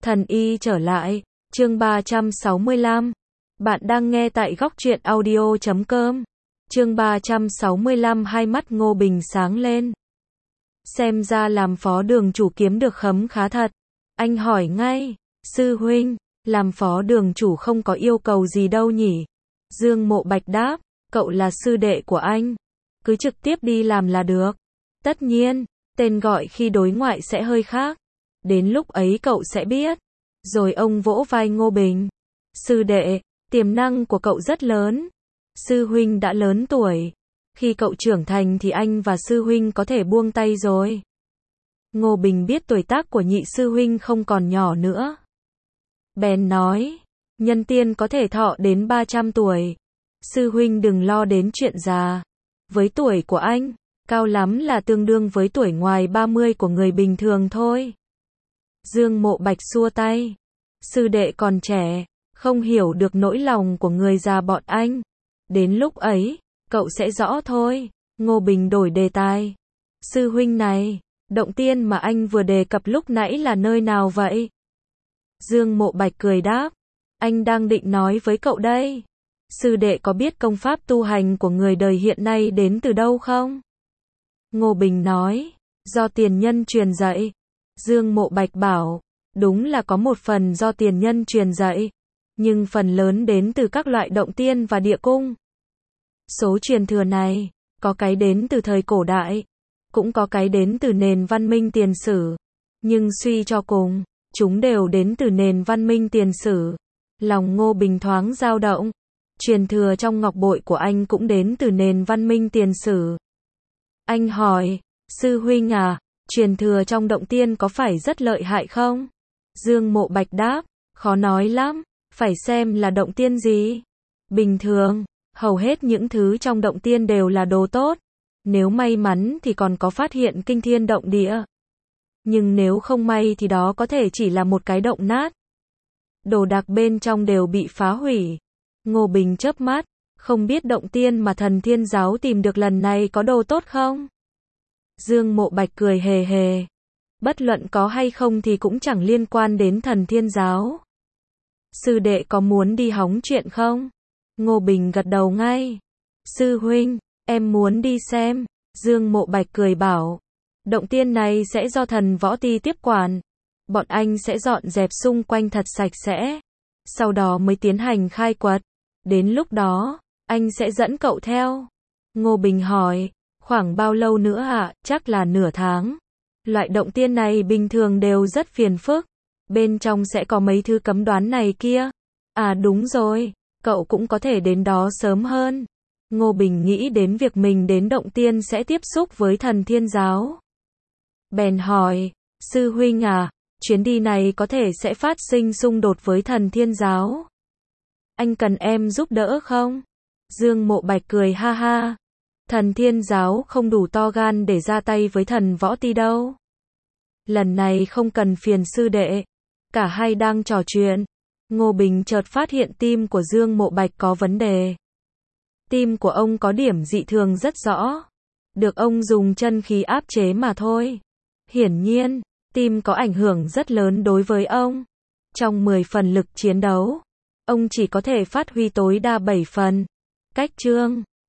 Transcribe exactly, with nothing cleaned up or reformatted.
Thần y trở lại, chương ba trăm sáu mươi lăm. Bạn đang nghe tại góc truyện audio chấm com. Chương ba trăm sáu mươi lăm, hai mắt Ngô Bình sáng lên. Xem ra làm phó đường chủ kiếm được khấm khá thật. Anh hỏi ngay, sư huynh, làm phó đường chủ không có yêu cầu gì đâu nhỉ? Dương Mộ Bạch đáp, cậu là sư đệ của anh, cứ trực tiếp đi làm là được. Tất nhiên, tên gọi khi đối ngoại sẽ hơi khác. Đến lúc ấy cậu sẽ biết. Rồi ông vỗ vai Ngô Bình. Sư đệ, tiềm năng của cậu rất lớn. Sư huynh đã lớn tuổi. Khi cậu trưởng thành thì anh và sư huynh có thể buông tay rồi. Ngô Bình biết tuổi tác của nhị sư huynh không còn nhỏ nữa. Bèn nói, nhân tiên có thể thọ đến ba trăm tuổi. Sư huynh đừng lo đến chuyện già. Với tuổi của anh, cao lắm là tương đương với tuổi ngoài ba mươi của người bình thường thôi. Dương Mộ Bạch xua tay. Sư đệ còn trẻ, không hiểu được nỗi lòng của người già bọn anh. Đến lúc ấy, cậu sẽ rõ thôi. Ngô Bình đổi đề tài. Sư huynh này, động tiên mà anh vừa đề cập lúc nãy là nơi nào vậy? Dương Mộ Bạch cười đáp. Anh đang định nói với cậu đây. Sư đệ có biết công pháp tu hành của người đời hiện nay đến từ đâu không? Ngô Bình nói, do tiền nhân truyền dạy. Dương Mộ Bạch bảo, đúng là có một phần do tiền nhân truyền dạy, nhưng phần lớn đến từ các loại động tiên và địa cung. Số truyền thừa này, có cái đến từ thời cổ đại, cũng có cái đến từ nền văn minh tiền sử, nhưng suy cho cùng, chúng đều đến từ nền văn minh tiền sử. Lòng Ngô Bình thoáng dao động. Truyền thừa trong ngọc bội của anh cũng đến từ nền văn minh tiền sử. Anh hỏi, sư huynh à, truyền thừa trong động tiên có phải rất lợi hại không? Dương Mộ Bạch đáp, khó nói lắm, phải xem là động tiên gì. Bình thường, hầu hết những thứ trong động tiên đều là đồ tốt. Nếu may mắn thì còn có phát hiện kinh thiên động địa. Nhưng nếu không may thì đó có thể chỉ là một cái động nát. Đồ đạc bên trong đều bị phá hủy. Ngô Bình chớp mắt, không biết động tiên mà Thần Thiên Giáo tìm được lần này có đồ tốt không? Dương Mộ Bạch cười hề hề. Bất luận có hay không thì cũng chẳng liên quan đến Thần Thiên Giáo. Sư đệ có muốn đi hóng chuyện không? Ngô Bình gật đầu ngay. Sư huynh, em muốn đi xem. Dương Mộ Bạch cười bảo. Động tiên này sẽ do thần võ ti tiếp quản. Bọn anh sẽ dọn dẹp xung quanh thật sạch sẽ. Sau đó mới tiến hành khai quật. Đến lúc đó, anh sẽ dẫn cậu theo. Ngô Bình hỏi, khoảng bao lâu nữa ạ? À? Chắc là nửa tháng. Loại động tiên này bình thường đều rất phiền phức. Bên trong sẽ có mấy thứ cấm đoán này kia. À đúng rồi, cậu cũng có thể đến đó sớm hơn. Ngô Bình nghĩ đến việc mình đến động tiên sẽ tiếp xúc với Thần Thiên Giáo. Bèn hỏi, sư huynh à, chuyến đi này có thể sẽ phát sinh xung đột với Thần Thiên Giáo. Anh cần em giúp đỡ không? Dương Mộ Bạch cười ha ha. Thần Thiên Giáo không đủ to gan để ra tay với thần võ ti đâu. Lần này không cần phiền sư đệ. Cả hai đang trò chuyện. Ngô Bình chợt phát hiện tim của Dương Mộ Bạch có vấn đề. Tim của ông có điểm dị thường rất rõ. Được ông dùng chân khí áp chế mà thôi. Hiển nhiên, tim có ảnh hưởng rất lớn đối với ông. Trong mười phần lực chiến đấu, ông chỉ có thể phát huy tối đa bảy phần. Cách chương